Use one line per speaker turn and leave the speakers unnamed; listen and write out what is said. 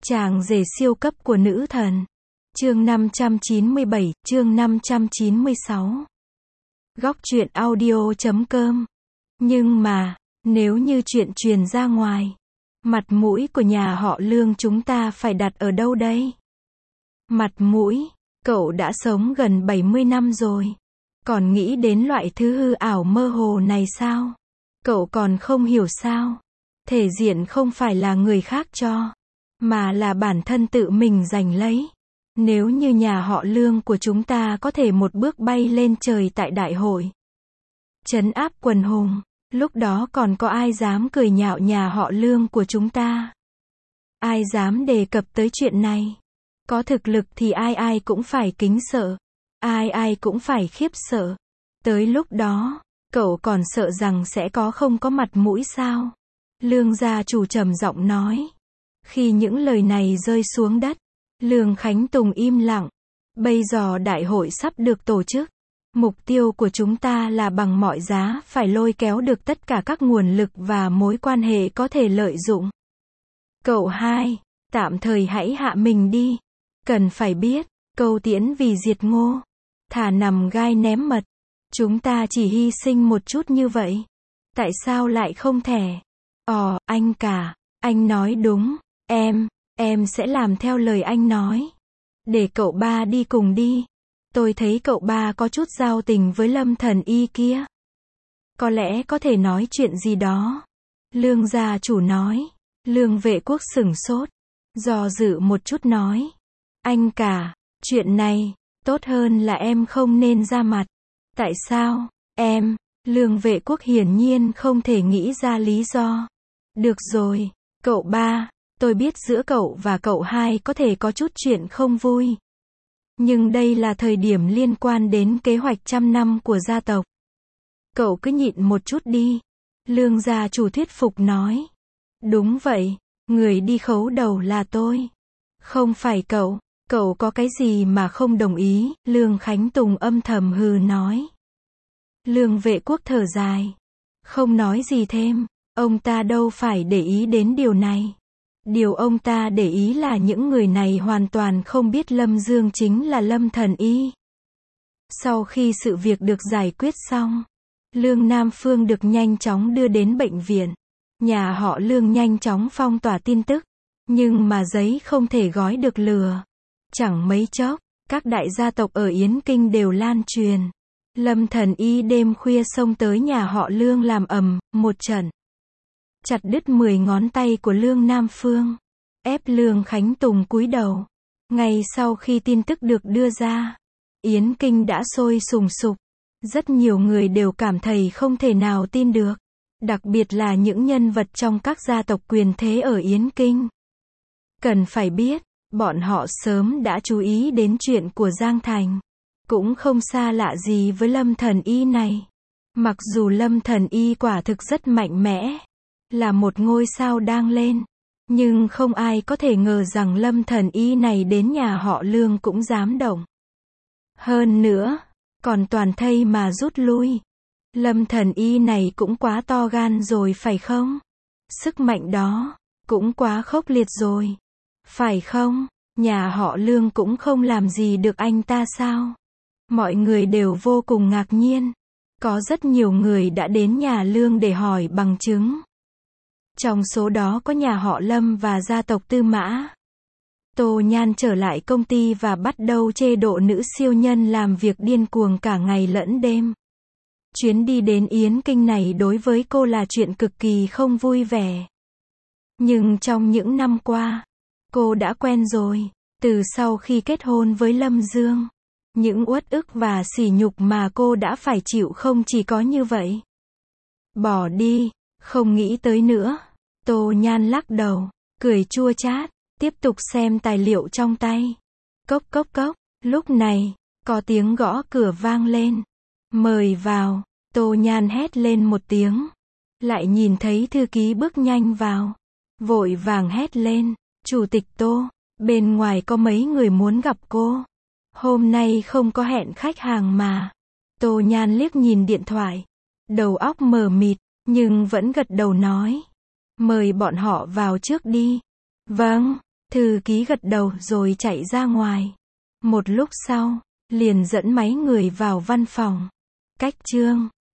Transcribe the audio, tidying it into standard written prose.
Chàng rể siêu cấp của nữ thần. Chương 597, chương 596. Góc truyện audio.com. Nhưng mà, nếu như chuyện truyền ra ngoài, mặt mũi của nhà họ Lương chúng ta phải đặt ở đâu đây? Mặt mũi, cậu đã sống gần 70 năm rồi. Còn nghĩ đến loại thứ hư ảo mơ hồ này sao? Cậu còn không hiểu sao? Thể diện không phải là người khác cho, mà là bản thân tự mình giành lấy. Nếu như nhà họ Lương của chúng ta có thể một bước bay lên trời tại đại hội, trấn áp quần hùng, lúc đó còn có ai dám cười nhạo nhà họ Lương của chúng ta? Ai dám đề cập tới chuyện này? Có thực lực thì ai ai cũng phải kính sợ, ai ai cũng phải khiếp sợ. Tới lúc đó, cậu còn sợ rằng sẽ không có mặt mũi sao? Lương gia chủ trầm giọng nói. Khi những lời này rơi xuống đất, Lương Khánh Tùng im lặng. Bây giờ đại hội sắp được tổ chức. Mục tiêu của chúng ta là bằng mọi giá phải lôi kéo được tất cả các nguồn lực và mối quan hệ có thể lợi dụng. Cậu hai, tạm thời hãy hạ mình đi. Cần phải biết, câu tiễn vì diệt ngô, thà nằm gai ném mật. Chúng ta chỉ hy sinh một chút như vậy. Tại sao lại không thể? Anh cả, anh nói đúng. Em sẽ làm theo lời anh nói. Để cậu ba đi cùng đi. Tôi thấy cậu ba có chút giao tình với Lâm Thần Y kia. Có lẽ có thể nói chuyện gì đó. Lương gia chủ nói. Lương Vệ Quốc sửng sốt, do dự một chút nói. Anh cả, chuyện này, tốt hơn là em không nên ra mặt. Tại sao? Lương Vệ Quốc hiển nhiên không thể nghĩ ra lý do. Được rồi, cậu ba, tôi biết giữa cậu và cậu hai có thể có chút chuyện không vui. Nhưng đây là thời điểm liên quan đến kế hoạch 100 năm của gia tộc. Cậu cứ nhịn một chút đi. Lương gia chủ thuyết phục nói. Đúng vậy, người đi khấu đầu là tôi. Không phải cậu có cái gì mà không đồng ý? Lương Khánh Tùng âm thầm hừ nói. Lương Vệ Quốc thở dài, không nói gì thêm. Ông ta đâu phải để ý đến điều này. Điều ông ta để ý là những người này hoàn toàn không biết Lâm Dương chính là Lâm Thần Y. Sau khi sự việc được giải quyết xong, Lương Nam Phương được nhanh chóng đưa đến bệnh viện. Nhà họ Lương nhanh chóng phong tỏa tin tức, nhưng mà giấy không thể gói được lửa. Chẳng mấy chốc, các đại gia tộc ở Yến Kinh đều lan truyền. Lâm Thần Y đêm khuya xông tới nhà họ Lương làm ầm một trận, chặt đứt 10 ngón tay của Lương Nam Phương, ép Lương Khánh Tùng cúi đầu. Ngay sau khi tin tức được đưa ra, Yến Kinh đã sôi sùng sục. Rất nhiều người đều cảm thấy không thể nào tin được, đặc biệt là những nhân vật trong các gia tộc quyền thế ở Yến Kinh. Cần phải biết, bọn họ sớm đã chú ý đến chuyện của Giang Thành, cũng không xa lạ gì với Lâm Thần Y này. Mặc dù Lâm Thần Y quả thực rất mạnh mẽ, là một ngôi sao đang lên, nhưng không ai có thể ngờ rằng Lâm Thần Y này đến nhà họ Lương cũng dám động. Hơn nữa, còn toàn thây mà rút lui. Lâm Thần Y này cũng quá to gan rồi phải không? Sức mạnh đó, cũng quá khốc liệt rồi. Phải không? Nhà họ Lương cũng không làm gì được anh ta sao? Mọi người đều vô cùng ngạc nhiên. Có rất nhiều người đã đến nhà Lương để hỏi bằng chứng. Trong số đó có nhà họ Lâm và gia tộc Tư Mã. Tô Nhan trở lại công ty và bắt đầu chê độ nữ siêu nhân làm việc điên cuồng cả ngày lẫn đêm. Chuyến đi đến Yến Kinh này đối với cô là chuyện cực kỳ không vui vẻ. Nhưng trong những năm qua, cô đã quen rồi. Từ sau khi kết hôn với Lâm Dương, những uất ức và sỉ nhục mà cô đã phải chịu không chỉ có như vậy. Bỏ đi, không nghĩ tới nữa. Tô Nhan lắc đầu, cười chua chát, tiếp tục xem tài liệu trong tay. Cốc cốc cốc, lúc này, có tiếng gõ cửa vang lên. Mời vào. Tô Nhan hét lên một tiếng. Lại nhìn thấy thư ký bước nhanh vào. Vội vàng hét lên. Chủ tịch Tô, bên ngoài có mấy người muốn gặp cô. Hôm nay không có hẹn khách hàng mà. Tô Nhan liếc nhìn điện thoại. Đầu óc mờ mịt, nhưng vẫn gật đầu nói. Mời bọn họ vào trước đi. Vâng. Thư ký gật đầu rồi chạy ra ngoài. Một lúc sau, liền dẫn mấy người vào văn phòng. Cách Trương